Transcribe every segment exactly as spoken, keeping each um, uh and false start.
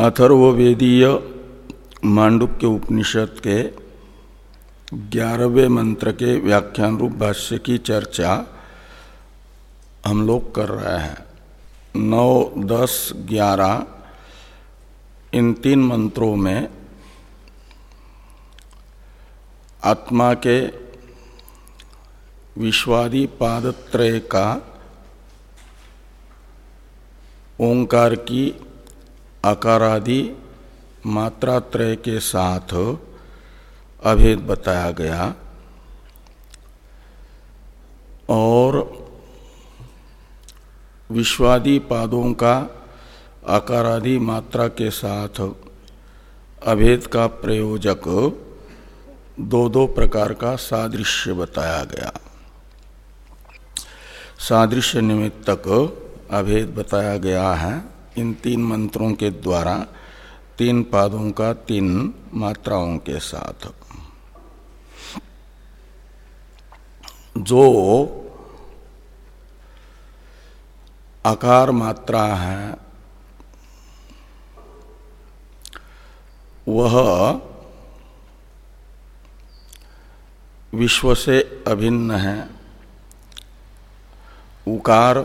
अथर्ववेदीय मांडुक्य उपनिषद के ग्यारहवें मंत्र के व्याख्यान रूप भाष्य की चर्चा हम लोग कर रहे हैं। नौ दस ग्यारह इन तीन मंत्रों में आत्मा के विश्वादि पादत्रय का ओंकार की आकारादि मात्रात्रय के साथ अभेद बताया गया और विश्वादि पादों का आकारादि मात्रा के साथ अभेद का प्रयोजक दो दो प्रकार का सादृश्य बताया गया। सादृश्य निमित्तक अभेद बताया गया है इन तीन मंत्रों के द्वारा, तीन पादों का तीन मात्राओं के साथ। जो आकार मात्रा है वह विश्व से अभिन्न है। उकार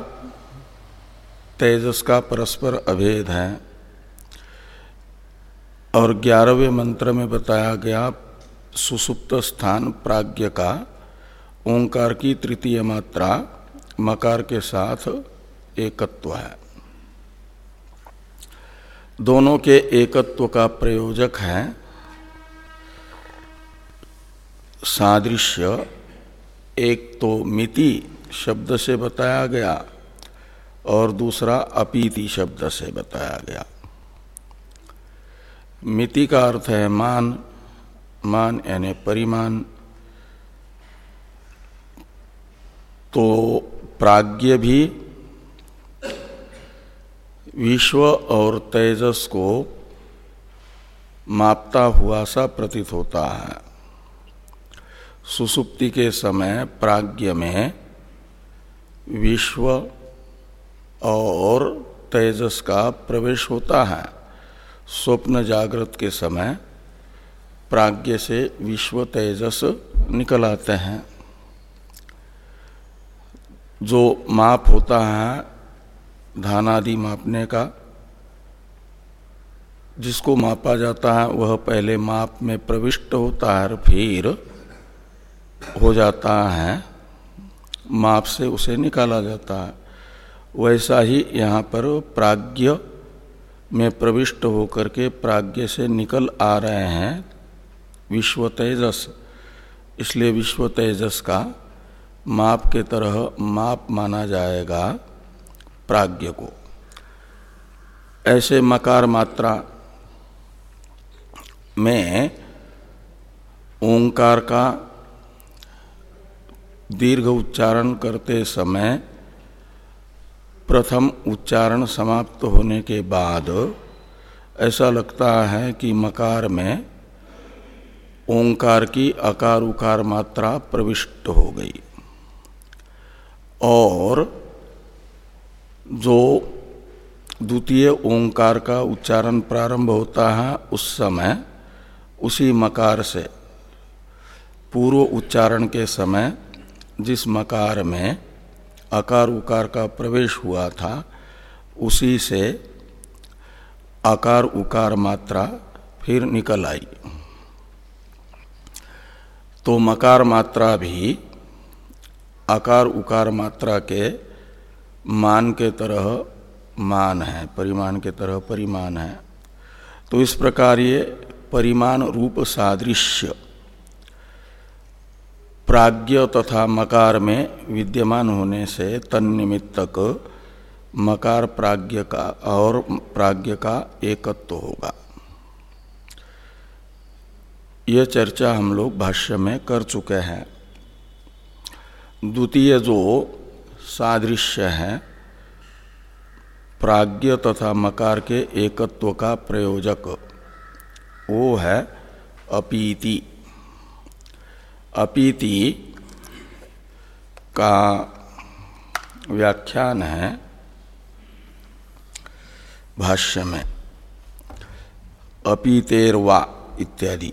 तेजस का परस्पर अभेद है और ग्यारहवें मंत्र में बताया गया सुसुप्त स्थान प्राज्ञ का ओंकार की तृतीय मात्रा मकार के साथ एकत्व है। दोनों के एकत्व का प्रयोजक है सादृश्य। एक तो मिति शब्द से बताया गया और दूसरा अपीति शब्द से बताया गया। मिति का अर्थ है मान, मान यानी परिमाण। तो प्राज्ञ भी विश्व और तेजस को मापता हुआ सा प्रतीत होता है। सुसुप्ति के समय प्राज्ञ में विश्व और तेजस का प्रवेश होता है। स्वप्न जागृत के समय प्राज्ञ से विश्व तेजस निकल आते हैं। जो माप होता है धानादि मापने का, जिसको मापा जाता है वह पहले माप में प्रविष्ट होता है, फिर हो जाता है माप से उसे निकाला जाता है। वैसा ही यहाँ पर प्राज्ञ में प्रविष्ट होकर के प्राज्ञ से निकल आ रहे हैं विश्व तेजस। इसलिए विश्व तेजस का माप के तरह माप माना जाएगा प्राज्ञ को। ऐसे मकार मात्रा में ओंकार का दीर्घ उच्चारण करते समय प्रथम उच्चारण समाप्त होने के बाद ऐसा लगता है कि मकार में ओंकार की अकार उकार मात्रा प्रविष्ट हो गई और जो द्वितीय ओंकार का उच्चारण प्रारंभ होता है उस समय उसी मकार से पूर्व उच्चारण के समय जिस मकार में अकार उकार का प्रवेश हुआ था उसी से अकार उकार मात्रा फिर निकल आई। तो मकार मात्रा भी अकार उकार मात्रा के मान के तरह मान है, परिमाण के तरह परिमाण है। तो इस प्रकार ये परिमाण रूप सादृश्य प्राज्ञ तथा मकार में विद्यमान होने से तन्निमित्तक मकार प्राज्ञ का और प्राज्ञ का एकत्व होगा। यह चर्चा हम लोग भाष्य में कर चुके हैं। द्वितीय जो सादृश्य है प्राज्ञ तथा मकार के एकत्व का प्रयोजक वो है अपीति। अपीति का व्याख्यान है भाष्य में। अपीतेर्वा इत्यादि,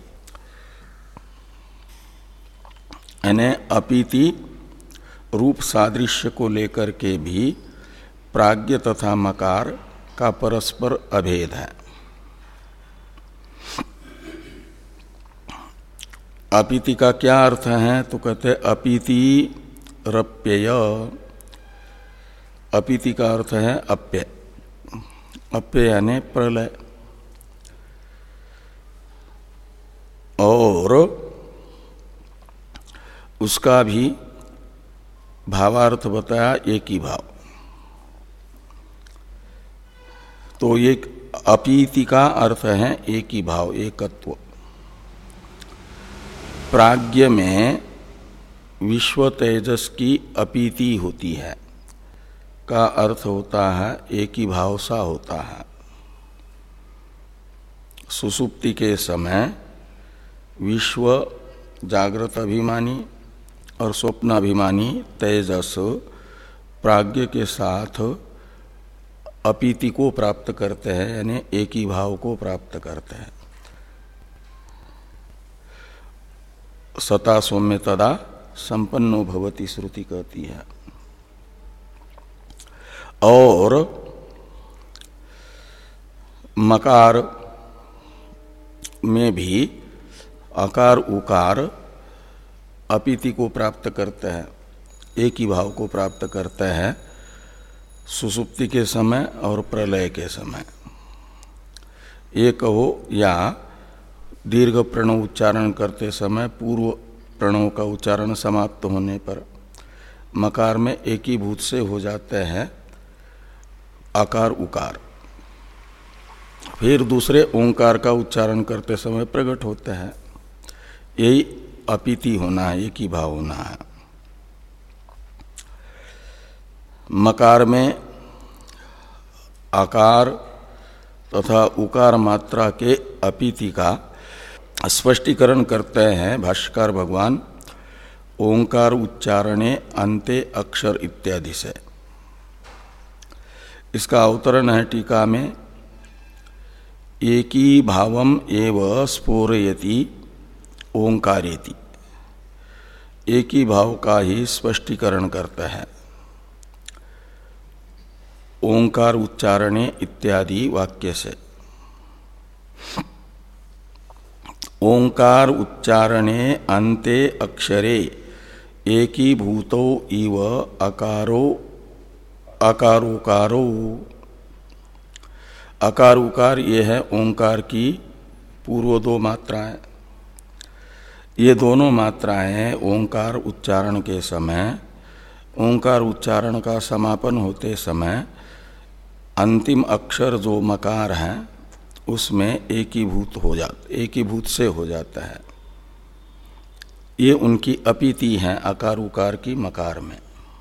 यानी अपीति रूप सादृश्य को लेकर के भी प्राज्ञ तथा मकार का परस्पर अभेद है। अपीति का क्या अर्थ है? तो कहते अपीति रप्यय। अपीति का अर्थ है अप्य। अप्य यानी प्रलय। और उसका भी भावार्थ बताया एक ही भाव। तो ये अपीति का अर्थ है एक ही भाव, एकत्व। प्राज्ञ में विश्व तेजस की अपीति होती है का अर्थ होता है एक ही भाव सा होता है। सुसुप्ति के समय विश्व जागृत अभिमानी और स्वप्नाभिमानी तेजस प्राज्ञ के साथ अपीति को प्राप्त करते हैं, यानी एक ही भाव को प्राप्त करते हैं। सता सौम्य तदा संपन्नो भवति श्रुति कहती है। और मकार में भी अकार उकार अपीति को प्राप्त करते हैं, एक ही भाव को प्राप्त करते हैं सुसुप्ति के समय और प्रलय के समय। एक हो या दीर्घ प्रणव उच्चारण करते समय पूर्व प्रणव का उच्चारण समाप्त होने पर मकार में एकीभूत से हो जाते हैं आकार उकार, फिर दूसरे ओंकार का उच्चारण करते समय प्रकट होते हैं। यही अपीति होना है, एक ही भाव होना है। मकार में आकार तथा उकार मात्रा के अपीति का स्पष्टीकरण करते हैं भाष्यकार भगवान ओंकार उच्चारणे अंते अक्षर इत्यादि से। इसका अवतरण है टीका में, एकी भावम एव स्फोरयति ओंकारेति। एक ही भाव का ही स्पष्टीकरण करता है ओंकार उच्चारणे इत्यादि वाक्य से। ओंकार उच्चारणे अन्ते अक्षरे एकीभूतो इव अकारो अकारोकारो। अकार उकार ये है ओंकार की पूर्व दो मात्राएं। ये दोनों मात्राएं ओंकार उच्चारण के समय, ओंकार उच्चारण का समापन होते समय अंतिम अक्षर जो मकार है उसमें एकीभूत हो जाता, एकीभूत से हो जाता है। ये उनकी अपीति है अकार उकार की मकार में।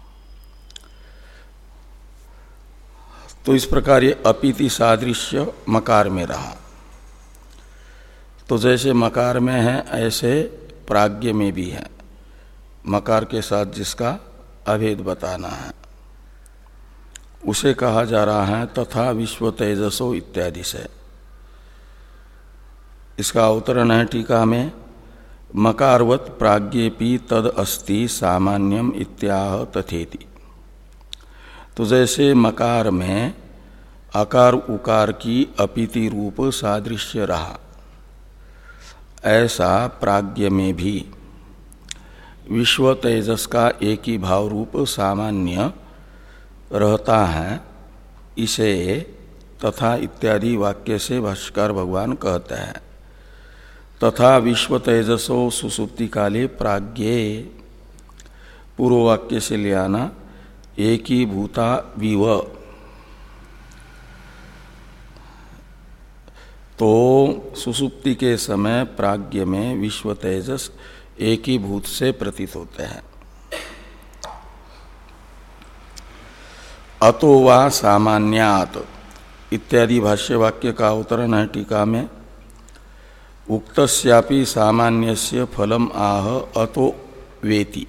तो इस प्रकार ये अपीति सादृश्य मकार में रहा। तो जैसे मकार में है ऐसे प्राज्ञ में भी है, मकार के साथ जिसका अभेद बताना है उसे कहा जा रहा है तथा विश्व तेजसो इत्यादि से। इसका अवतरण है टीका में, मकारवत प्राज्ञेपि तद अस्ति सामान्यम इत्याह तथेति। तो जैसे मकार में आकार उकार की अपीति रूप सादृश्य रहा, ऐसा प्राज्ञ में भी विश्व तेजस का एक ही भाव रूप सामान्य रहता है। इसे तथा इत्यादि वाक्य से भाष्यकार भगवान कहते हैं। तथा विश्व तेजसो सुसुप्ति काले प्राज्ञे, पूर्व वाक्य से ले आना एकी भूता विव। तो सुसुप्ति के समय प्राज्ञ में विश्व तेजस एक ही भूत से प्रतीत होते हैं। अतो वा सामान्यात इत्यादि भाष्य वाक्य का अवतरण है टीका में, उक्तस्यापि सामान्यस्य फलम आह अतो वेति।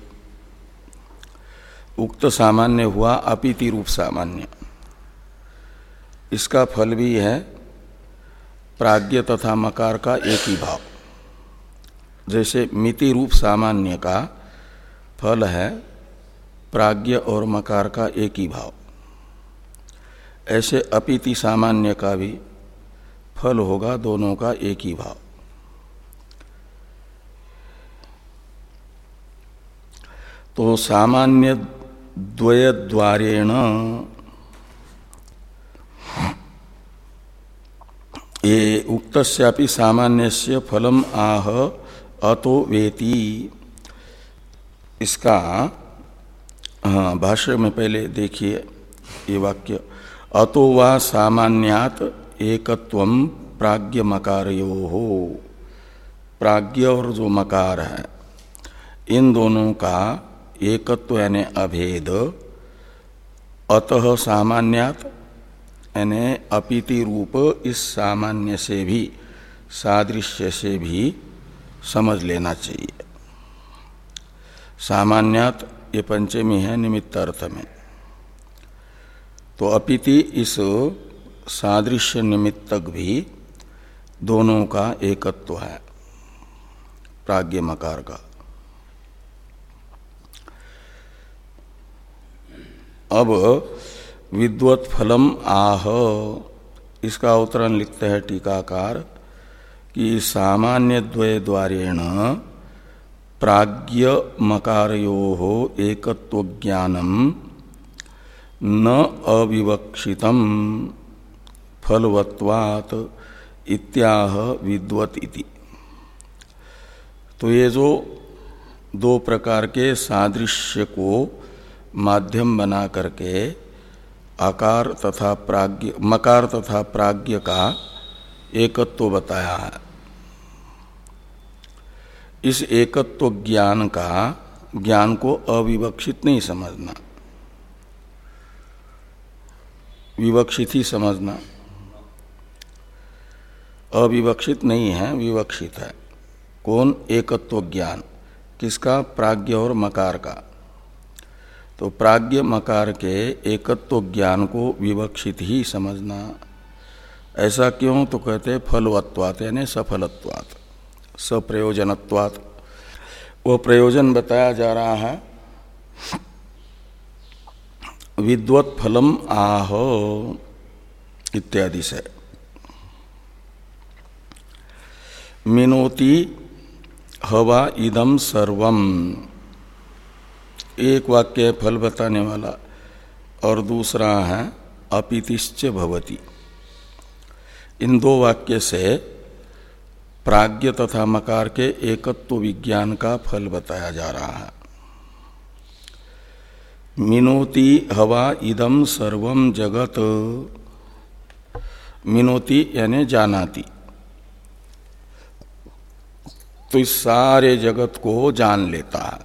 उक्त सामान्य हुआ अपीति रूप सामान्य, इसका फल भी है प्राज्ञ तथा मकार का एक ही भाव। जैसे मिति रूप सामान्य का फल है प्राज्ञ और मकार का एक ही भाव, ऐसे अपिति सामान्य का भी फल होगा दोनों का एक ही भाव। तो सामान्य द्वयद्वारेण ये उक्तस्यापि सामान्यस्य फलम आह अतो वेति। इसका हाँ भाष्य में पहले देखिए ये वाक्य, अतो वा सामान्यात एकत्वम प्राज्ञ मकारयोः। प्राज्ञ और जो मकार है इन दोनों का एकत्व यानी अभेद, अतः सामान्यात यानी अपिति रूप इस सामान्य से भी सादृश्य से भी समझ लेना चाहिए। सामान्यात ये पंचमी है निमित्त अर्थ में, तो अपिति इस सादृश्य निमित्तक भी दोनों का एकत्व है प्राज्ञ मकार का। अब विद्वत् फलम आह, इसका अवतरण लिखते हैं टीकाकार कि सामान्य द्वय द्वारेण प्राज्ञ मकारयोः एकत्व ज्ञानम न अविवक्षितम फलवत्वात् इत्याह विद्वत् इति। तो ये जो दो प्रकार के सादृश्य को माध्यम बना करके आकार तथा प्राज्ञ मकार तथा प्राज्ञ का एकत्व बताया है, इस एकत्व ज्ञान का ज्ञान को अविवक्षित नहीं समझना, विवक्षित ही समझना। अविवक्षित नहीं है, विवक्षित है। कौन? एकत्व ज्ञान। किसका? प्राज्ञ और मकार का। तो प्राज्ञ मकार के एकत्व ज्ञान को विवक्षित ही समझना। ऐसा क्यों? तो कहते फलवत्वात् यानी सफलत्वात्, सप्रयोजनत्वात्। वो प्रयोजन बताया जा रहा है विद्वत् फलम आह इत्यादि से। मिनोति हवा इदम सर्वम, एक वाक्य फल बताने वाला, और दूसरा है अपितिश्च भवति। इन दो वाक्य से प्राज्ञ तथा मकार के एकत्व विज्ञान का फल बताया जा रहा है। मिनोति हवा इदम सर्वम जगत, मिनोति यानी जानाति, तो इस सारे जगत को जान लेता है।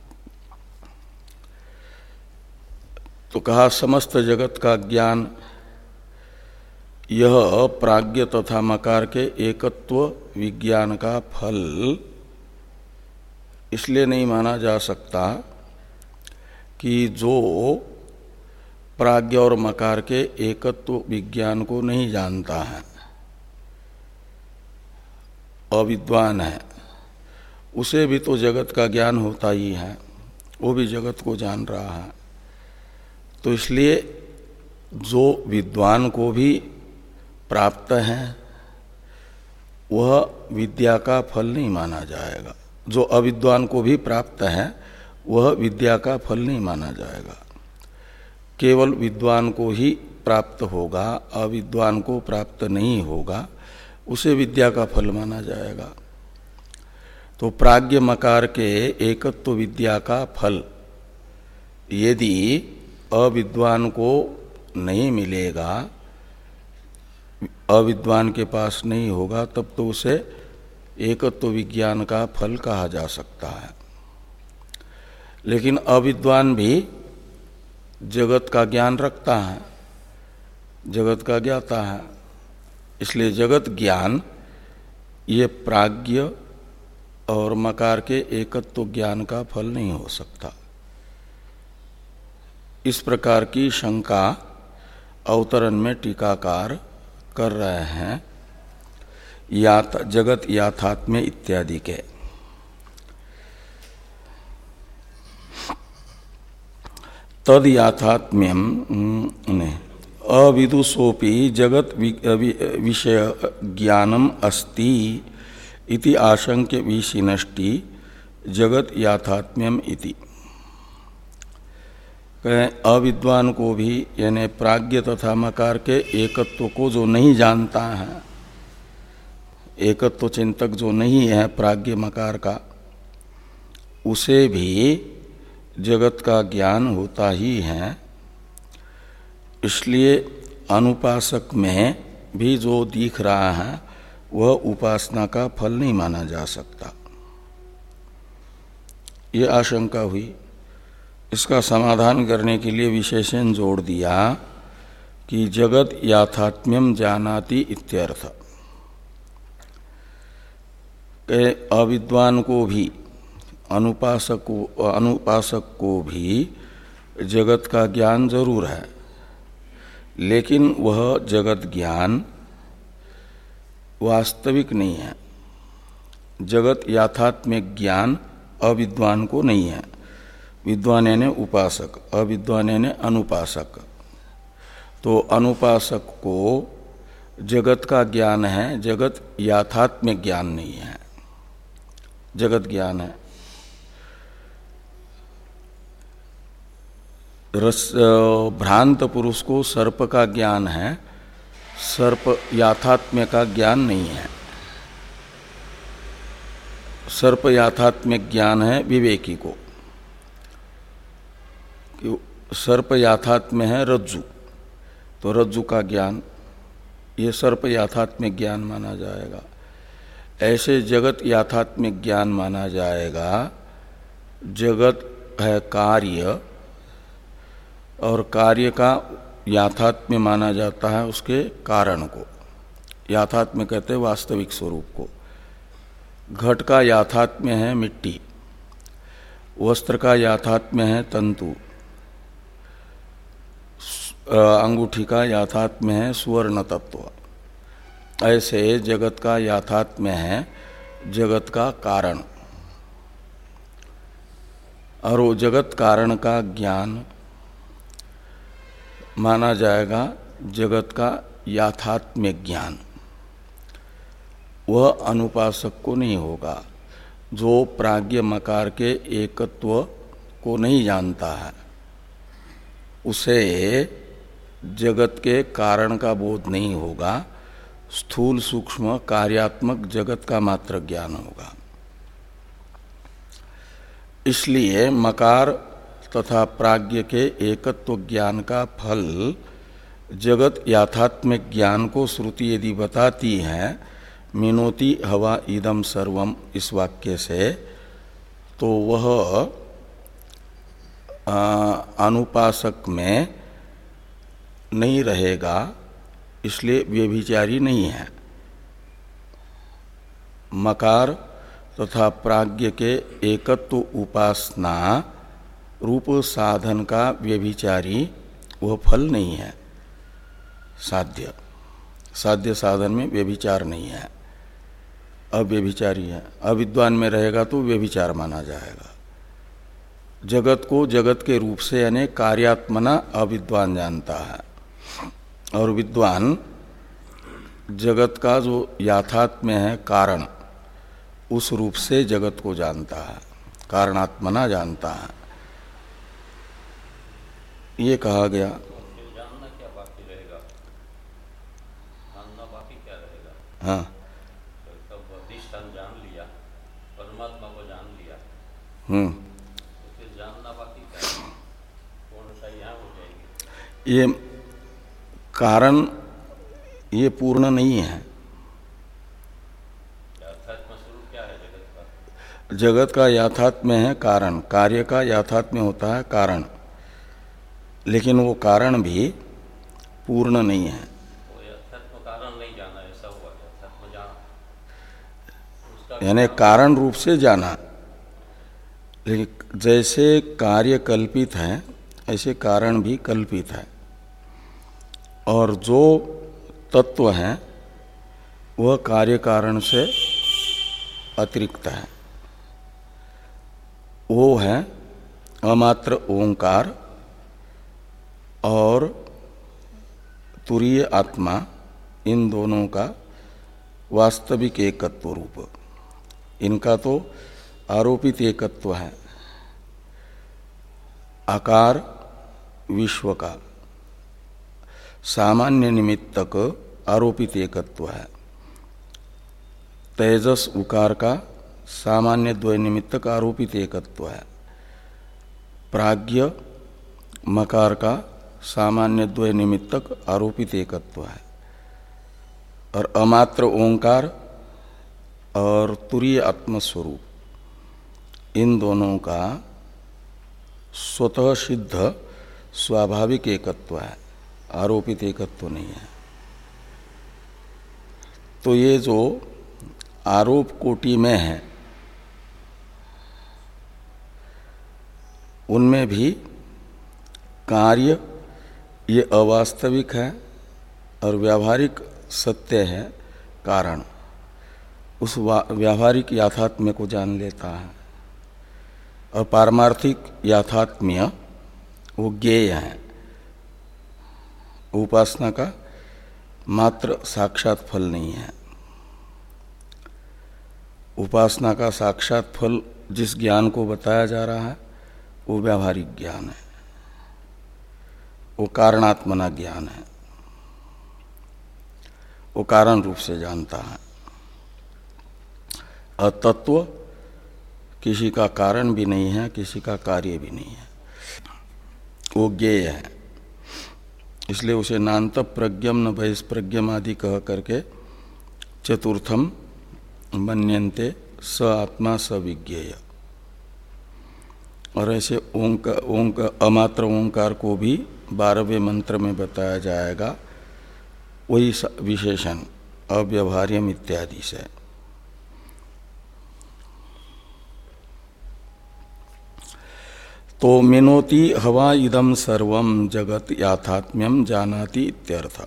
तो कहा समस्त जगत का ज्ञान यह प्राज्ञ तथा मकार के एकत्व विज्ञान का फल इसलिए नहीं माना जा सकता कि जो प्राज्ञ और मकार के एकत्व विज्ञान को नहीं जानता है, अविद्वान है, उसे भी तो जगत का ज्ञान होता ही है, वो भी जगत को जान रहा है। तो इसलिए जो विद्वान को भी प्राप्त है वह विद्या का फल नहीं माना जाएगा, जो अविद्वान को भी प्राप्त है वह विद्या का फल नहीं माना जाएगा। केवल विद्वान को ही प्राप्त होगा, अविद्वान को प्राप्त नहीं होगा, उसे विद्या का फल माना जाएगा। तो प्राज्ञ मकार के एकत्व विद्या का फल यदि अविद्वान को नहीं मिलेगा, अविद्वान के पास नहीं होगा, तब तो उसे एकत्व विज्ञान का फल कहा जा सकता है। लेकिन अविद्वान भी जगत का ज्ञान रखता है, जगत का ज्ञाता है, इसलिए जगत ज्ञान ये प्राज्ञ और मकार के एकत्व ज्ञान का फल नहीं हो सकता। इस प्रकार की शंका अवतरण में टीकाकार कर रहे हैं। यात जगत याथात्म्य इत्यादि के। तद याथात्म्यम ने अविदुषोपि जगत विषय ज्ञानम अस्ति इति आशंक्य विशिनष्टि जगत याथात्म्यम इति। अविद्वान को भी यानी प्राज्ञ तथा मकार के एकत्व को जो नहीं जानता है, एकत्व चिंतक जो नहीं है प्राज्ञ मकार का, उसे भी जगत का ज्ञान होता ही है। इसलिए अनुपासक में भी जो दिख रहा है वह उपासना का फल नहीं माना जा सकता। ये आशंका हुई। इसका समाधान करने के लिए विशेषण जोड़ दिया कि जगत याथात्म्यम जानाति इत्यर्थ। अविद्वान को भी अनुपासक को अनुपासक को भी जगत का ज्ञान जरूर है, लेकिन वह जगत ज्ञान वास्तविक नहीं है। जगत याथात्म्य ज्ञान अविद्वान को नहीं है। विद्वान यानी उपासक, अविद्वान यानी अनुपासक। तो अनुपासक को जगत का ज्ञान है, जगत याथात्म्य ज्ञान नहीं है, जगत ज्ञान है। रस भ्रांत पुरुष को सर्प का ज्ञान है, सर्प याथात्म्य का ज्ञान नहीं है। सर्प याथात्म्य ज्ञान है विवेकी को। सर्प याथात्म्य है रज्जु, तो रज्जु का ज्ञान ये सर्प याथात्म्य ज्ञान माना जाएगा। ऐसे जगत याथात्म्य ज्ञान माना जाएगा। जगत है कार्य, और कार्य का याथात्म्य माना जाता है उसके कारण को। याथात्म्य कहते हैं वास्तविक स्वरूप को। घट का याथात्म्य है मिट्टी, वस्त्र का याथात्म्य है तंतु, अंगूठी का याथात्म्य है सुवर्ण तत्व। ऐसे जगत का याथात्म्य है जगत का कारण, और वो जगत कारण का ज्ञान माना जाएगा जगत का याथात्म्य ज्ञान। वह अनुपासक को नहीं होगा। जो प्राज्ञ मकार के एकत्व को नहीं जानता है, उसे जगत के कारण का बोध नहीं होगा। स्थूल सूक्ष्म कार्यात्मक जगत का मात्र ज्ञान होगा। इसलिए मकार तथा प्राज्ञ के एकत्व ज्ञान का फल जगत याथात्म्य ज्ञान को श्रुति यदि बताती है, मिनोति हवा इदम सर्वम इस वाक्य से, तो वह अनुपासक में नहीं रहेगा। इसलिए व्यभिचारी नहीं है। मकार तथा प्राज्ञ के एकत्व उपासना रूप साधन का व्यभिचारी वह फल नहीं है। साध्य साध्य साधन में व्यभिचार नहीं है, अव्यभिचारी है। अविद्वान में रहेगा तो व्यभिचार माना जाएगा। जगत को जगत के रूप से यानी कार्यात्मना अविद्वान जानता है, और विद्वान जगत का जो याथात्म्य है कारण, उस रूप से जगत को जानता है, कारणात्मना जानता है। ये कहा गया। जानना क्या बाकी रहेगा? जानना बाकी क्या रहेगा? हाँ, तो तब अधिष्ठान जान लिया, परमात्मा को जान लिया, हम्म तो फिर जानना बाकी क्या है? पूर्णता यहाँ हो जाएगी। ये कारण ये पूर्ण नहीं है। अध्यात्म स्वरूप क्या है जगत का? जगत का याथात्म्य है कारण, कार्य का याथात्म्य होता है कारण, लेकिन वो कारण भी पूर्ण नहीं है। वो अध्यात्म कारण नहीं जाना, ऐसा हुआ। अध्यात्म जाना यानी कारण रूप से जाना, लेकिन जैसे कार्य कल्पित है ऐसे कारण भी कल्पित है। और जो तत्व हैं वह कार्य कारण से अतिरिक्त है। वो है अमात्र ओंकार और तुरीय आत्मा, इन दोनों का वास्तविक एकत्व रूप। इनका तो आरोपित एकत्व है, आकार विश्व का सामान्य निमित्तक आरोपित एकत्व है, तेजस उकार का सामान्य द्वय निमित्तक आरोपित एकत्व है, प्राज्ञ मकार का सामान्य द्वय निमित्तक आरोपित एकत्व है, और अमात्र ओंकार और तुरीय आत्मस्वरूप इन दोनों का स्वतः सिद्ध स्वाभाविक एकत्व है, आरोपित एकत्व नहीं है। तो ये जो आरोप कोटि में है उनमें भी कार्य ये अवास्तविक है और व्यावहारिक सत्य है कारण, उस व्यावहारिक याथात्म्य को जान लेता है, और पारमार्थिक याथात्म्य वो ज्ञेय है, उपासना का मात्र साक्षात फल नहीं है। उपासना का साक्षात फल जिस ज्ञान को बताया जा रहा है वो व्यावहारिक ज्ञान है, वो कारणात्मना ज्ञान है, वो कारण रूप से जानता है। अतत्व किसी का कारण भी नहीं है, किसी का कार्य भी नहीं है, वो ज्ञेय है। इसलिए उसे नान्त प्रज्ञम न बहिष्प्रज्ञम आदि कह करके चतुर्थम मन्यन्ते स आत्मा स विज्ञेय। और ऐसे ओंक ओंक अमात्र ओंकार को भी बारहवें मंत्र में बताया जाएगा, वही विशेषण अव्यवहार्यम इत्यादि से। तो मिनोति हवा इदम सर्वम जगत याथात्म्यम जानाति इत्यर्थ।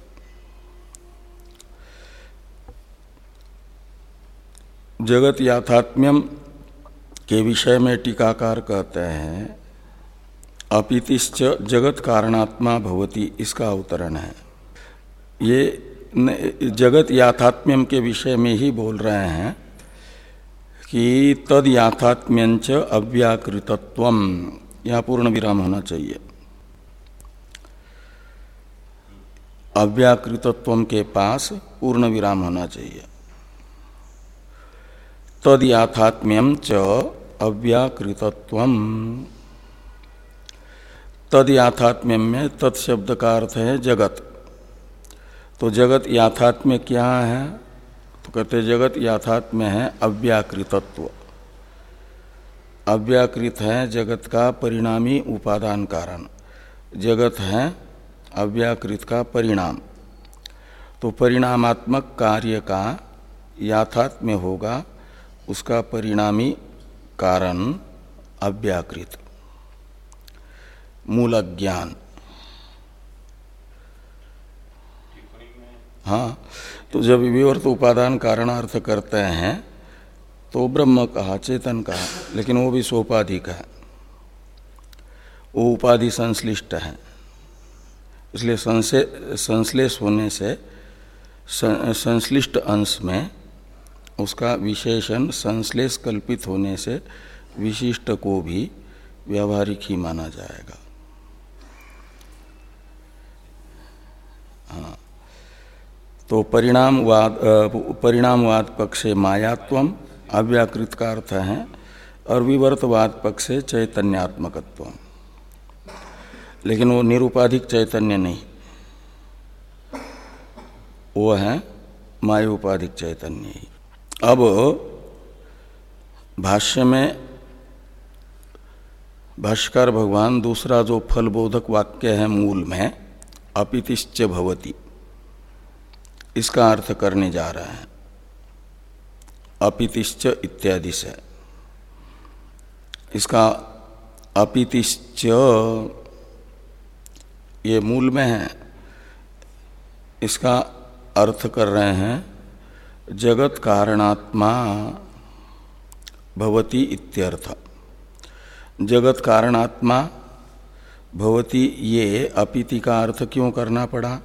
जगत याथात्म्यम के विषय में टीकाकार कहते हैं अपितिश्च जगत कारणात्मा भवति, इसका अवतरण है। ये जगत याथात्म्यम के विषय में ही बोल रहे हैं कि तद याथात्म्यंच अव्याकृतत्वम, यहाँ पूर्ण विराम होना चाहिए। अव्याकृतत्वम के पास पूर्ण विराम होना चाहिए। तद याथात्म्यम च अव्याकृतत्वम, तद याथात्म्यम में तत् शब्द का अर्थ है जगत। तो जगत याथात्म्य क्या है? तो कहते जगत याथात्म्य है अव्याकृतत्व। अव्याकृत है जगत का परिणामी उपादान कारण, जगत है अव्याकृत का परिणाम। तो परिणामात्मक कार्य का याथात्म्य होगा उसका परिणामी कारण अव्याकृत मूल ज्ञान। हाँ, तो जब विवर्त उपादान कारणार्थ करते हैं तो ब्रह्म कहा, चेतन कहा, लेकिन वो भी सोपाधिक है, वो उपाधि संश्लिष्ट है। इसलिए संश्लेष होने से संश्लिष्ट अंश में उसका विशेषण संश्लेष कल्पित होने से विशिष्ट को भी व्यावहारिक ही माना जाएगा। हाँ, तो परिणामवाद परिणामवाद पक्षे मायात्वम अव्याकृत का अर्थ है, और विवर्तवाद पक्षे चैतन्यात्मकत्व, लेकिन वो निरुपाधिक चैतन्य नहीं, वो है मायोपाधिक चैतन्य ही। अब भाष्य में भाष्यकार भगवान दूसरा जो फलबोधक वाक्य है मूल में अपितिश्च भवति, इसका अर्थ करने जा रहे हैं अपितिश्च इत्यादि से। इसका अपितिश्च ये मूल में है, इसका अर्थ कर रहे हैं जगत कारणात्मा भवति इत्यर्थ। जगत कारणात्मा भवति ये अपिति का अर्थ क्यों करना पड़ा?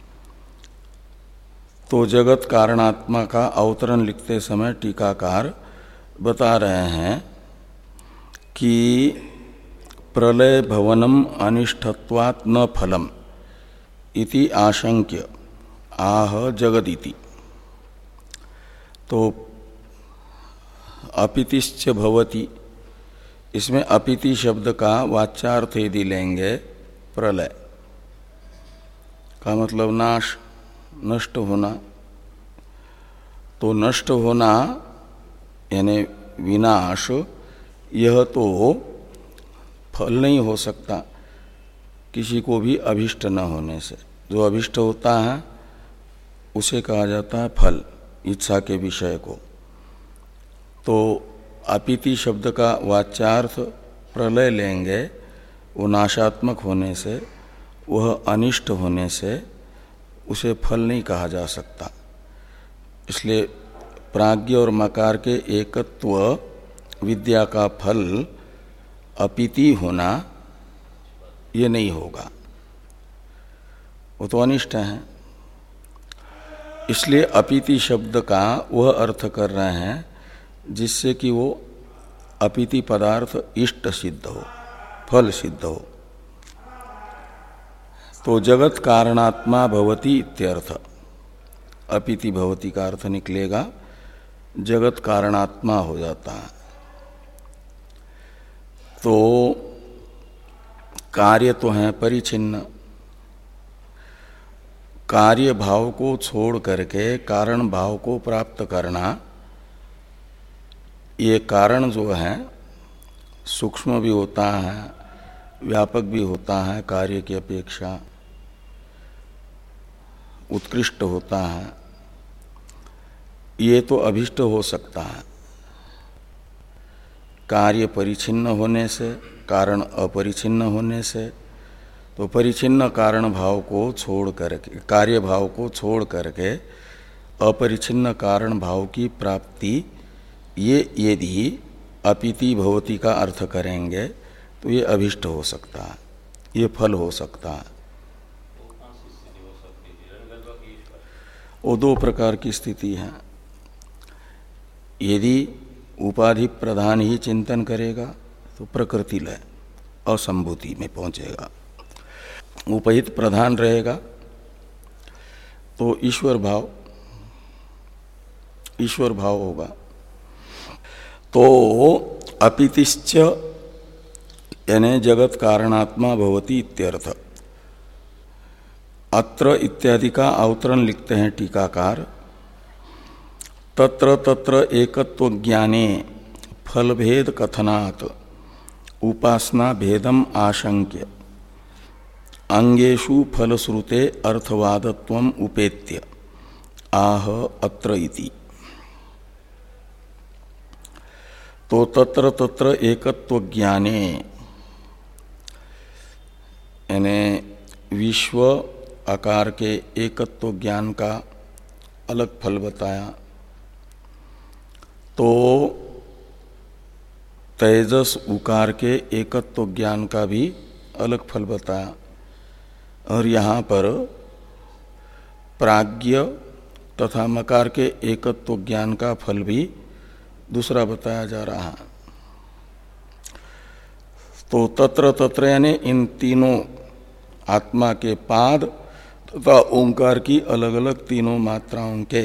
तो जगत कारणात्मा का अवतरण लिखते समय टीकाकार बता रहे हैं कि प्रलय भवनम अनिष्ठत्वात् न फलम इति आशंक्य आह जगदिति। तो अपितिश्च भवति, इसमें अपिति शब्द का वाच्यार्थ यदि लेंगे प्रलय का मतलब नाश, नष्ट होना, तो नष्ट होना यानी विनाश, यह तो फल नहीं हो सकता किसी को भी अभिष्ट न होने से। जो अभिष्ट होता है उसे कहा जाता है फल, इच्छा के विषय को। तो अपिति शब्द का वाच्यार्थ प्रलय लेंगे, वो नाशात्मक होने से, वह अनिष्ट होने से उसे फल नहीं कहा जा सकता। इसलिए प्राज्ञ और मकार के एकत्व विद्या का फल अपिति होना ये नहीं होगा, वो तो अनिष्ट है। इसलिए अपिति शब्द का वह अर्थ कर रहे हैं जिससे कि वो अपिति पदार्थ इष्ट सिद्ध हो, फल सिद्ध हो। तो जगत कारणात्मा भवति इत्यर्थ, अपिति भवति का अर्थ निकलेगा जगत कारणात्मा हो जाता है। तो कार्य तो है परिचिन्न, कार्य भाव को छोड़ करके कारण भाव को प्राप्त करना, ये कारण जो है सूक्ष्म भी होता है, व्यापक भी होता है, कार्य की अपेक्षा उत्कृष्ट होता है। ये तो अभिष्ट हो सकता है कार्य परिचिन्न होने से, कारण अपरिचिन्न होने से। तो परिचिन्न कारण भाव को छोड़ करके, कार्य भाव को छोड़ करके अपरिचिन्न कारण भाव की प्राप्ति, ये यदि अपिति भवति का अर्थ करेंगे तो ये अभिष्ट हो सकता है, ये फल हो सकता है। वो दो प्रकार की स्थिति है। यदि उपाधि प्रधान ही चिंतन करेगा तो प्रकृति लय असंभूति में पहुंचेगा। उपहित प्रधान रहेगा तो ईश्वर भाव, ईश्वर भाव होगा। तो अपितिश्च यानी जगत कारणात्मा भवति इत्यर्थ। अत्र इत्यादि का अवतरण लिखते हैं टीकाकार। तत्र तत्र एकत्व ज्ञाने फलभेद कथनात् उपासना भेदम आशंक्य अंगेषु फलश्रुते अर्थवादत्वम उपेत्य आह अत्र इति। तो तत्र तत्र एकत्व ज्ञाने यानी विश्व आकार के एकत्व ज्ञान का अलग फल बताया। तो तेजस उकार के एकत्व ज्ञान का भी अलग फल बताया। और यहाँ पर प्राज्ञ तथा मकार के एकत्व ज्ञान का फल भी दूसरा बताया जा रहा है। तो तत्र तत्र यानी इन तीनों आत्मा के पाद तथा ओंकार की अलग अलग तीनों मात्राओं के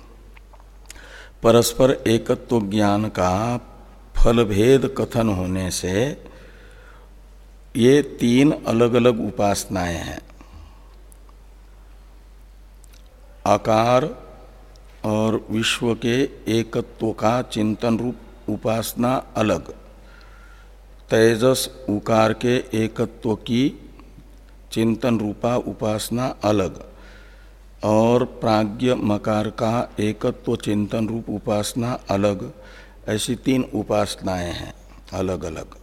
परस्पर एकत्व ज्ञान का फलभेद कथन होने से ये तीन अलग अलग उपासनाएं हैं। आकार और विश्व के एकत्व का चिंतन रूप उपासना अलग, तेजस उकार के एकत्व की चिंतन रूपा उपासना अलग, और प्राज्ञ मकार का एकत्व चिंतन रूप उपासना अलग। ऐसी तीन उपासनाएं हैं अलग अलग।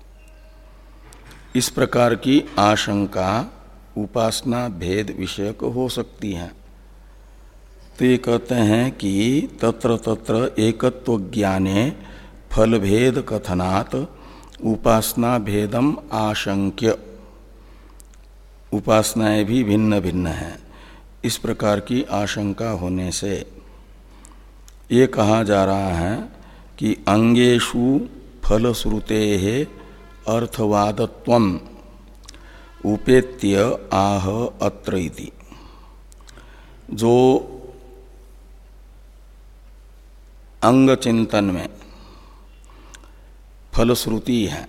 इस प्रकार की आशंका उपासना भेद विषयक हो सकती है। तो ये कहते हैं कि तत्र तत्र एकत्व ज्ञाने फल भेद कथनात् उपासना भेदम आशंक्य, उपासनाएं भी भिन्न भिन्न हैं, इस प्रकार की आशंका होने से ये कहा जा रहा है कि अंगेषु फलश्रुतेः अर्थवादत्वम् उपेत्य आह अत्र इति। जो अंग चिंतन में फलश्रुति है,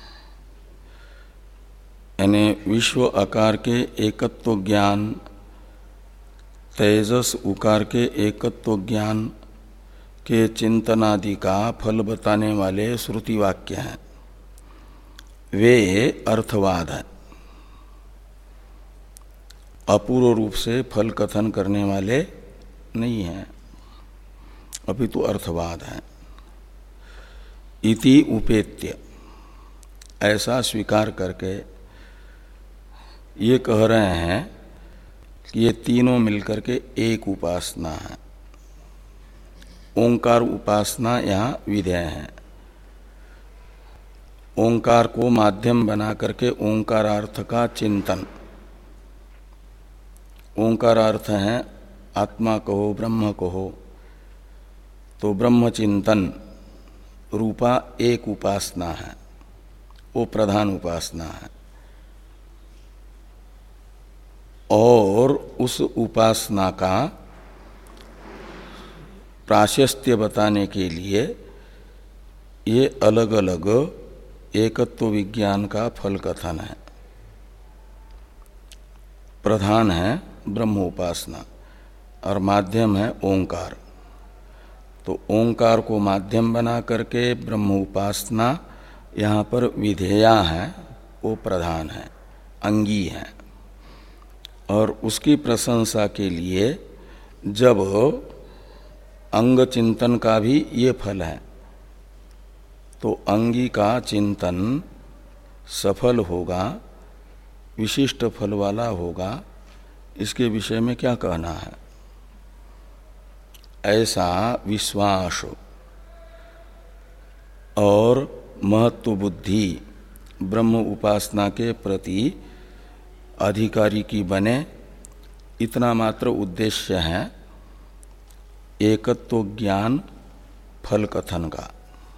यानी विश्व आकार के एकत्व ज्ञान, तेजस उकार के एकत्व ज्ञान के चिंतनादि का फल बताने वाले श्रुति वाक्य हैं, वे अर्थवाद है, अपूर्व रूप से फल कथन करने वाले नहीं हैं, अपितु अर्थवाद है। इति उपेत्य, ऐसा स्वीकार करके ये कह रहे हैं कि ये तीनों मिलकर के एक उपासना है। ओंकार उपासना यहाँ विधेय है। ओंकार को माध्यम बना करके ओंकारार्थ का चिंतन, ओंकारार्थ है आत्मा कहो ब्रह्म कहो, तो ब्रह्म चिंतन रूपा एक उपासना है, वो प्रधान उपासना है। और उस उपासना का प्राशस्त्य बताने के लिए ये अलग अलग एकत्व विज्ञान का फल कथन है। प्रधान है ब्रह्म उपासना और माध्यम है ओंकार। तो ओंकार को माध्यम बना करके ब्रह्म उपासना यहाँ पर विधेया है, वो प्रधान है, अंगी है। और उसकी प्रशंसा के लिए जब अंग चिंतन का भी ये फल है, तो अंगी का चिंतन सफल होगा, विशिष्ट फल वाला होगा, इसके विषय में क्या कहना है। ऐसा विश्वास और महत्व बुद्धि ब्रह्म उपासना के प्रति अधिकारी की बने, इतना मात्र उद्देश्य है एकत्व ज्ञान फल कथन का।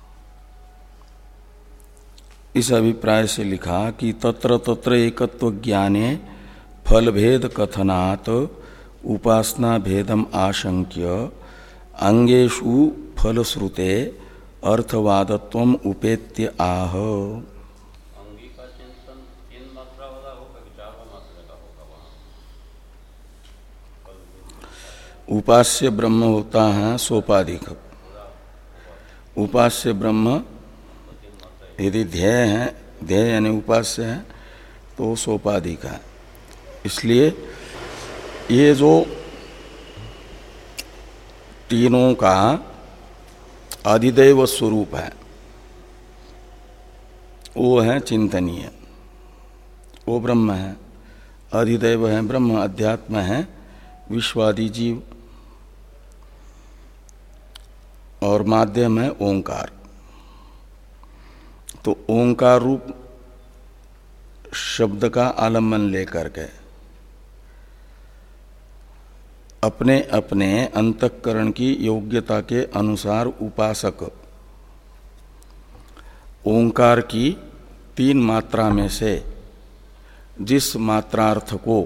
इस अभिप्राय से लिखा कि तत्र तत्र एकत्व ज्ञाने फल भेद कथनात् उपासना भेदम आशंक्य अंगेषु फलश्रुते अर्थवादत्वम उपेत्य आह। अंगी का चिंतन तीन मात्रा वाला होगा कि चार मात्रा का होगा वहाँ? उपास्य ब्रह्म होता है सोपाधिक। उपास्य ब्रह्म यदि ध्येय है, ध्येय यानी उपास्य है, तो सोपाधिक है। इसलिए ये जो तीनों का अधिदैव स्वरूप है, वो है चिंतनीय, वो ब्रह्म है। अधिदैव है ब्रह्म, अध्यात्म है विश्वादि जीव, और माध्यम है ओंकार। तो ओंकार रूप शब्द का आलम्बन लेकर के अपने अपने अंतःकरण की योग्यता के अनुसार उपासक ओंकार की तीन मात्रा में से जिस मात्रार्थ को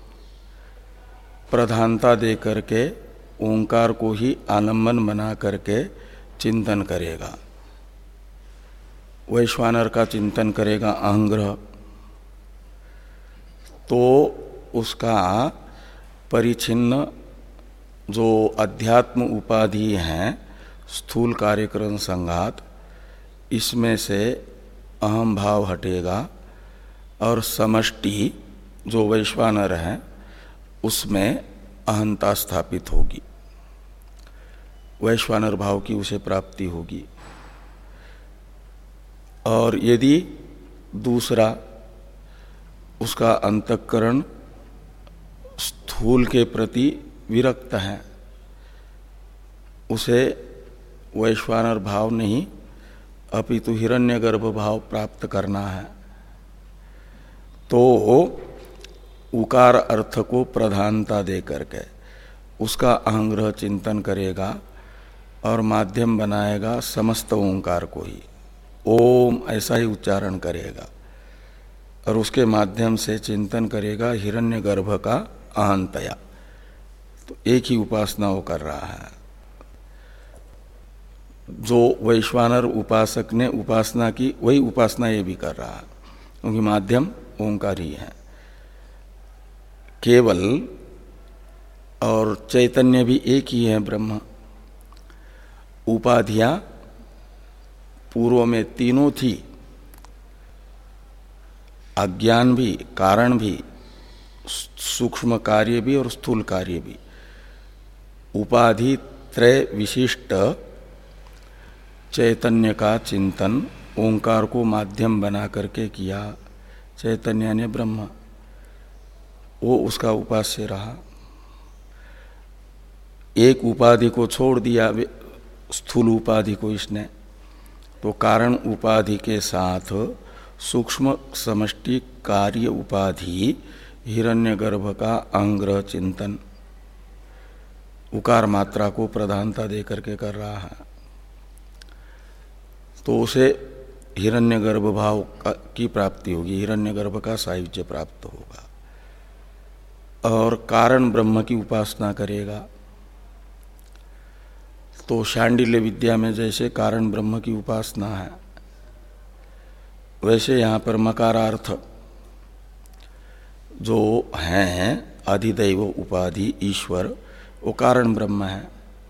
प्रधानता दे करके ओंकार को ही आलम्बन बना करके चिंतन करेगा। वैश्वानर का चिंतन करेगा अहंग्रह, तो उसका परिच्छिन्न जो अध्यात्म उपाधि है स्थूल कार्यकरण संघात, इसमें से अहम भाव हटेगा और समष्टि जो वैश्वानर है उसमें अहंता स्थापित होगी, वैश्वानर भाव की उसे प्राप्ति होगी। और यदि दूसरा उसका अंतःकरण स्थूल के प्रति विरक्त है, उसे वैश्वानर भाव नहीं अपितु हिरण्यगर्भ भाव प्राप्त करना है, तो उकार अर्थ को प्रधानता दे करके उसका अहंग्रह चिंतन करेगा और माध्यम बनाएगा समस्त ओंकार को ही, ओम ऐसा ही उच्चारण करेगा और उसके माध्यम से चिंतन करेगा हिरण्यगर्भ का अहंतया। तो एक ही उपासना वो कर रहा है। जो वैश्वानर उपासक ने उपासना की वही उपासना ये भी कर रहा है, क्योंकि माध्यम ओंकार ही है। केवल और चैतन्य भी एक ही है ब्रह्म। उपाधियां पूर्व में तीनों थी, अज्ञान भी, कारण भी, सूक्ष्म कार्य भी और स्थूल कार्य भी। उपाधि त्रय विशिष्ट चैतन्य का चिंतन ओंकार को माध्यम बना करके किया, चैतन्य ने ब्रह्म, वो उसका उपास्य रहा। एक उपाधि को छोड़ दिया, स्थूल उपाधि को इसने, तो कारण उपाधि के साथ सूक्ष्म समष्टि कार्य उपाधि हिरण्यगर्भ का अंग्रह चिंतन उकार मात्रा को प्रधानता दे करके कर रहा है, तो उसे हिरण्यगर्भ भाव की प्राप्ति होगी, हिरण्यगर्भ का सायुज्य प्राप्त होगा। और कारण ब्रह्म की उपासना करेगा, तो शांडिल्य विद्या में जैसे कारण ब्रह्म की उपासना है, वैसे यहाँ पर मकारार्थ जो हैं अधिदैव उपाधि ईश्वर, वो कारण ब्रह्म है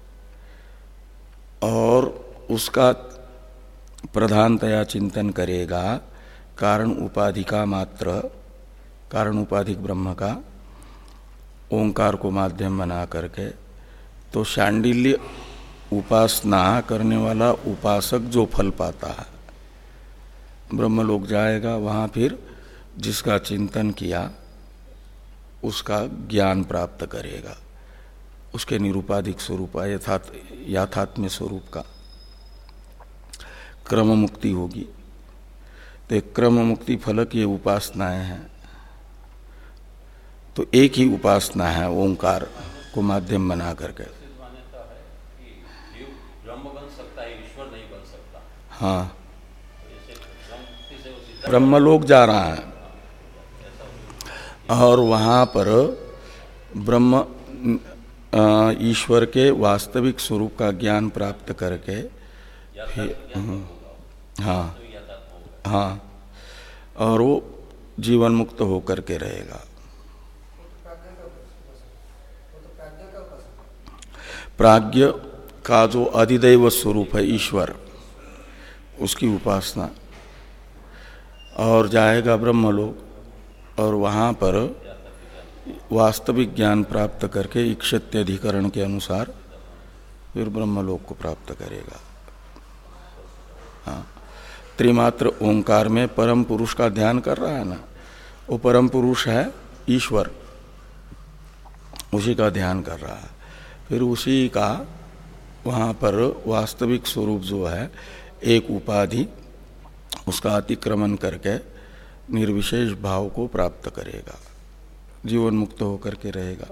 और उसका प्रधानतया चिंतन करेगा कारण उपाधि का मात्र, कारण उपाधिक ब्रह्म का ओंकार को माध्यम बना करके। तो शांडिल्य उपासना करने वाला उपासक जो फल पाता है, ब्रह्मलोक जाएगा, वहाँ फिर जिसका चिंतन किया उसका ज्ञान प्राप्त करेगा, उसके निरूपाधिक स्वरूप यथात याथात्म्य स्वरूप का क्रम मुक्ति होगी। तो एक क्रम मुक्ति फलक ये उपासनाएं हैं। तो एक ही उपासना है ओंकार को माध्यम बना करके। हाँ, ब्रह्मलोक जा रहा है और वहाँ पर ब्रह्म ईश्वर के वास्तविक स्वरूप का ज्ञान प्राप्त करके फिर हाँ हाँ और वो जीवन मुक्त होकर के रहेगा। प्राज्ञ का जो अधिदैव स्वरूप है ईश्वर, उसकी उपासना, और जाएगा ब्रह्मलोक और वहाँ पर वास्तविक ज्ञान प्राप्त करके इक्षत्य अधिकरण के अनुसार फिर ब्रह्मलोक को प्राप्त करेगा। हाँ, त्रिमात्र ओंकार में परम पुरुष का ध्यान कर रहा है ना, वो परम पुरुष है ईश्वर, उसी का ध्यान कर रहा है। फिर उसी का वहाँ पर वास्तविक स्वरूप जो है एक उपाधि, उसका अतिक्रमण करके निर्विशेष भाव को प्राप्त करेगा, जीवन मुक्त होकर के रहेगा।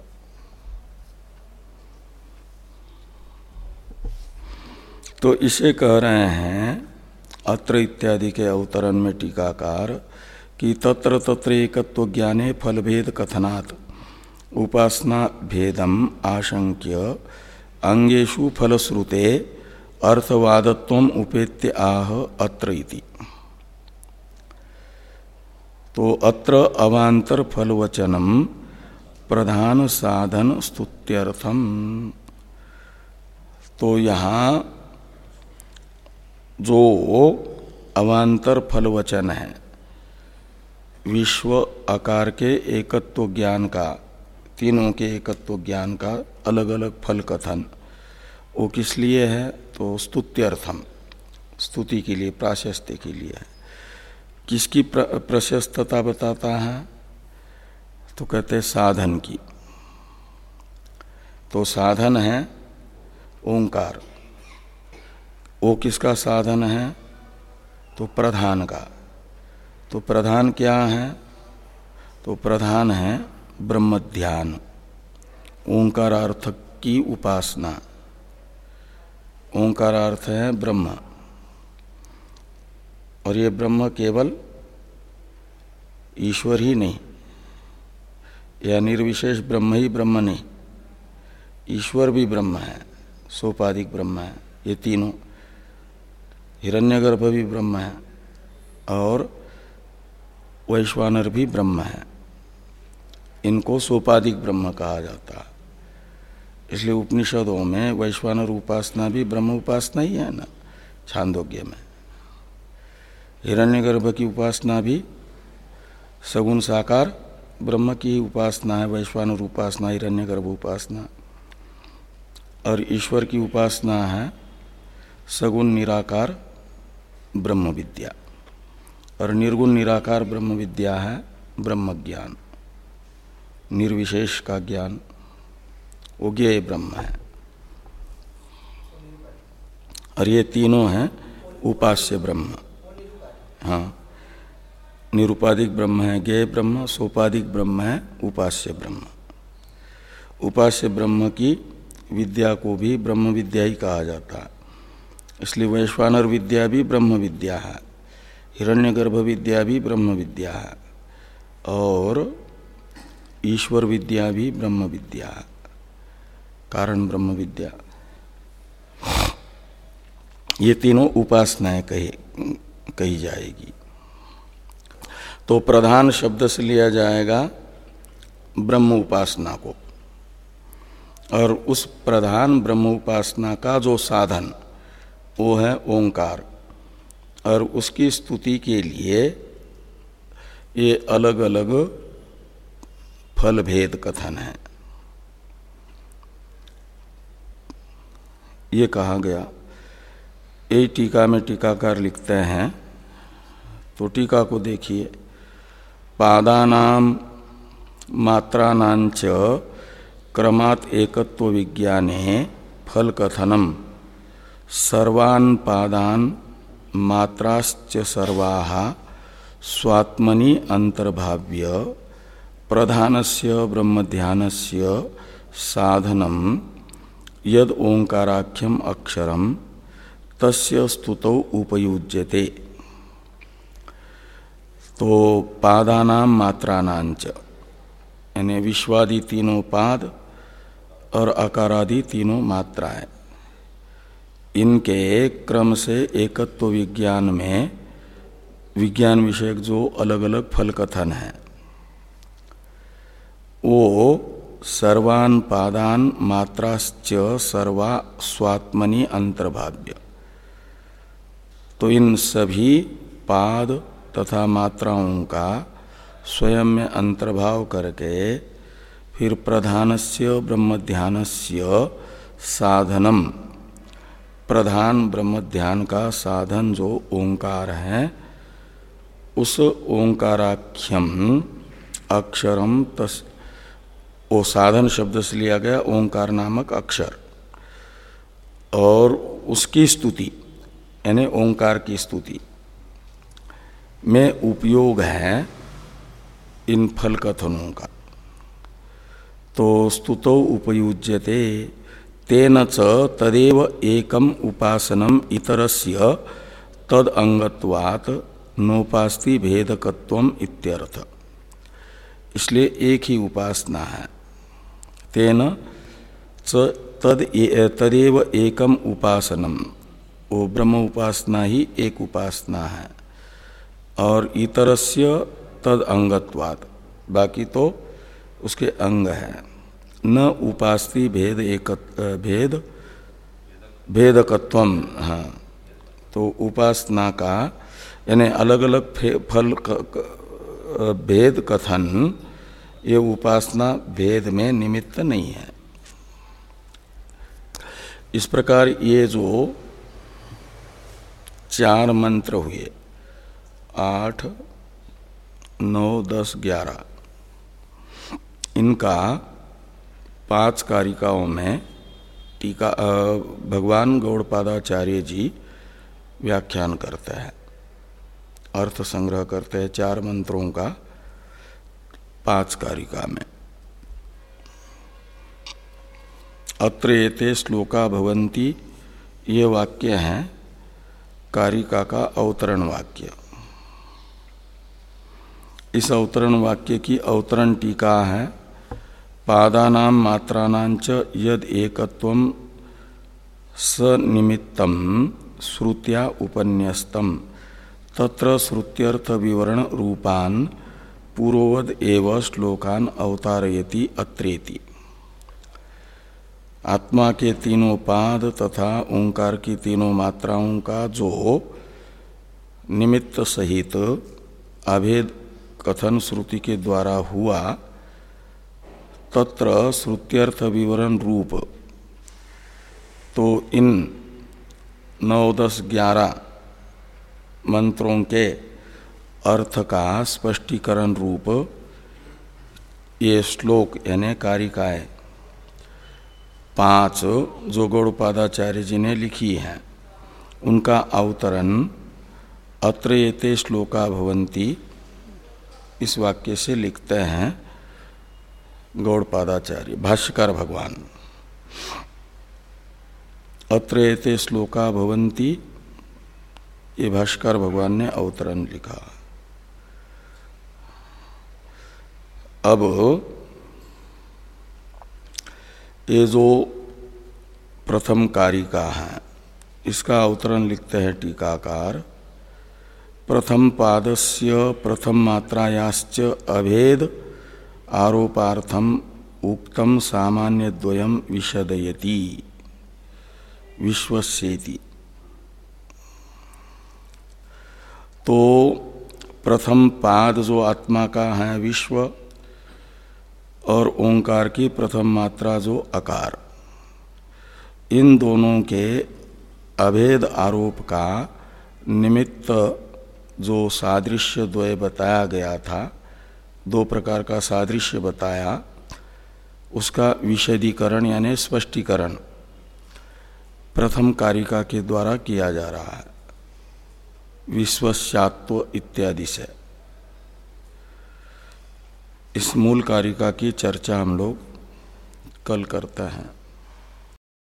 तो इसे कह रहे हैं अत्र इत्यादि के अवतरण में टीकाकार कि तत्र तत्र एकत्व ज्ञाने फलभेद कथनात् उपासना भेदम आशंक्य अंगेषु फलश्रुते अर्थवादत्वम उपेत्य आह अत्र इति। तो अत्र अवांतर फलवचनम प्रधान साधन स्तुत्यर्थम। तो यहाँ जो अवांतर फलवचन है विश्व आकार के एकत्व ज्ञान का, तीनों के एकत्व ज्ञान का अलग अलग फल कथन, वो किस लिए है? तो स्तुत्यर्थम, स्तुति के लिए, प्राशस्त्य के लिए है। किसकी प्र, प्रशस्तता बताता है? तो कहते साधन की। तो साधन है ओंकार, वो किसका साधन है? तो प्रधान का। तो प्रधान क्या है? तो प्रधान है ब्रह्म ध्यान, ओंकारार्थ की उपासना। ओंकारार्थ है ब्रह्म, और ये ब्रह्म केवल ईश्वर ही नहीं, या निर्विशेष ब्रह्म ही ब्रह्म नहीं, ईश्वर भी ब्रह्म है, सोपाधिक ब्रह्म है। ये तीनों, हिरण्यगर्भ भी ब्रह्म है और वैश्वानर भी ब्रह्म है। इनको सोपाधिक ब्रह्म कहा जाता है। इसलिए उपनिषदों में वैश्वानर उपासना भी ब्रह्म उपासना ही है ना, छांदोग्य में। हिरण्यगर्भ की उपासना भी सगुण साकार ब्रह्म की उपासना है, वैश्वानर उपासना, हिरण्यगर्भ उपासना। और ईश्वर की उपासना है सगुण निराकार ब्रह्म विद्या, और निर्गुण निराकार ब्रह्म विद्या है ब्रह्म ज्ञान, निर्विशेष का ज्ञान, वो ज्ञेय ब्रह्म है। और ये तीनों हैं उपास्य ब्रह्म। हाँ, निरुपाधिक ब्रह्म है ज्ञेय ब्रह्म, सोपाधिक ब्रह्म है उपास्य ब्रह्म। उपास्य ब्रह्म की विद्या को भी ब्रह्म विद्या ही कहा जाता है। इसलिए वैश्वानर विद्या भी ब्रह्म विद्या है, हिरण्यगर्भ विद्या भी ब्रह्म विद्या है, और ईश्वर विद्या भी ब्रह्म विद्या है, कारण ब्रह्म विद्या। ये तीनों उपासनाएं कही कही जाएगी। तो प्रधान शब्द से लिया जाएगा ब्रह्म उपासना को, और उस प्रधान ब्रह्म उपासना का जो साधन वो है ओंकार, और उसकी स्तुति के लिए ये अलग अलग फल भेद कथन है। ये कहा गया, ये टीका में टीकाकार लिखते हैं, तो टीका को देखिए। पादानाम मात्रानांच क्रमात् एकत्व विज्ञाने फल कथनम सर्वान् पादान् मात्राश्च सर्वाः स्वात्मनि अंतर्भाव्य प्रधानस्य ब्रह्मध्यानस्य साधनम यद ओंकाराख्यम अक्षरम तस्य स्तुतौ उपयुज्यते। तो पादानाम मात्रानांच, यानी विश्वादि तीनों पाद और अकारादि तीनों मात्राएं, इनके क्रम से एकत्व विज्ञान में विज्ञान विषयक जो अलग अलग फल कथन है, वो सर्वान् पादान् मात्राश्च सर्वा स्वात्मनि अंतर्भाव्य। तो इन सभी पाद तथा मात्राओं का स्वयं में अंतर्भाव करके फिर प्रधानस्य ब्रह्मध्यानस्य साधनम, प्रधान ब्रह्म ध्यान का साधन जो ओंकार है, उस ओंकाराख्यम अक्षरम तस्, वो साधन शब्द से लिया गया ओंकार नामक अक्षर, और उसकी स्तुति यानी ओंकार की स्तुति में उपयोग है इन फल कथनों का। तो स्तुतो उपयुज्यते तेन च तदेव एकम उपासनम इतरस्य तद अंगत्वात् नोपास्ति भेदकत्वम इत्यर्थ। इसलिए एक ही उपासना है। तेन च तद तदेव एकम उपासनम, वो ब्रह्म उपासना ही एक उपासना है, और इतरस्य तद अंगत्वात्, बाकी तो उसके अंग है। न उपास्ति भेद एक भेद भेदकत्वम, हाँ, तो उपासना का यानी अलग अलग फल भेद कथन, ये उपासना भेद में निमित्त नहीं है। इस प्रकार ये जो चार मंत्र हुए, आठ नौ दस ग्यारह, इनका पांच कारिकाओं में टीका भगवान गौड़पादाचार्य जी व्याख्यान करते हैं, अर्थ संग्रह करते हैं चार मंत्रों का पांच कारिका में। अत्र एते श्लोका भवन्ति, ये वाक्य हैं कारिका का अवतरण वाक्य। इस अवतरण वाक्य की अवतरण टीका है पादानां मात्राणांच यद एकत्वं सनिमित्तं श्रुत्या उपन्यस्तम तत्र श्रुत्यर्थ विवरण रूपान पूर्ववद एव श्लोकान अवतारयति अत्रेति। आत्मा के तीनों पाद तथा ओंकार की तीनों मात्राओं का जो निमित्त सहित अभेद कथन श्रुति के द्वारा हुआ, तत्र श्रुत्यर्थ विवरण रूप, तो इन नौ दस ग्यारह मंत्रों के अर्थ का स्पष्टीकरण रूप ये श्लोक यानी कारिकाएं पांच जो गौड़पादाचार्य जी ने लिखी हैं, उनका अवतरण अत्र एते श्लोका भवन्ति इस वाक्य से लिखते हैं गौड़पादाचार्य भाष्यकार भगवान। अत्र एते श्लोका भवन्ति ये भाष्यकार भगवान ने अवतरण लिखा। अब ये जो प्रथम कारिका है इसका अवतरण लिखते हैं टीकाकार। प्रथम पादस्य प्रथम मात्रायाश्च अभेद आरोपार्थम उक्तम सामान्य द्वयम विशदयति विश्वस्येति। तो प्रथम पाद जो आत्मा का है विश्व और ओंकार की प्रथम मात्रा जो अकार, इन दोनों के अभेद आरोप का निमित्त जो सादृश्य द्वय बताया गया था, दो प्रकार का सादृश्य बताया, उसका विशदीकरण यानी स्पष्टीकरण प्रथम कारिका के द्वारा किया जा रहा है विश्वस्यात्व इत्यादि से। इस मूल कारिका की चर्चा हम लोग कल करते हैं।